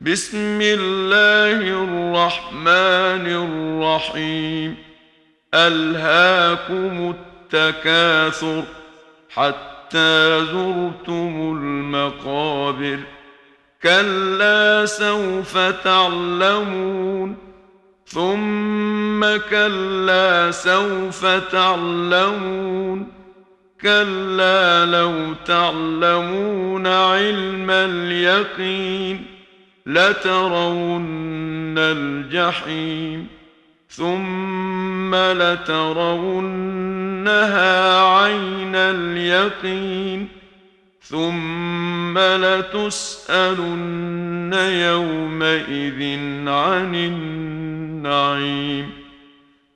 بسم الله الرحمن الرحيم. ألهاكم التكاثر حتى زرتم المقابر. كلا سوف تعلمون، ثم كلا سوف تعلمون، كلا لو تعلمون علم اليقين لترون الجحيم ثم لترونها عين اليقين ثم لتسألن يومئذ عن النعيم.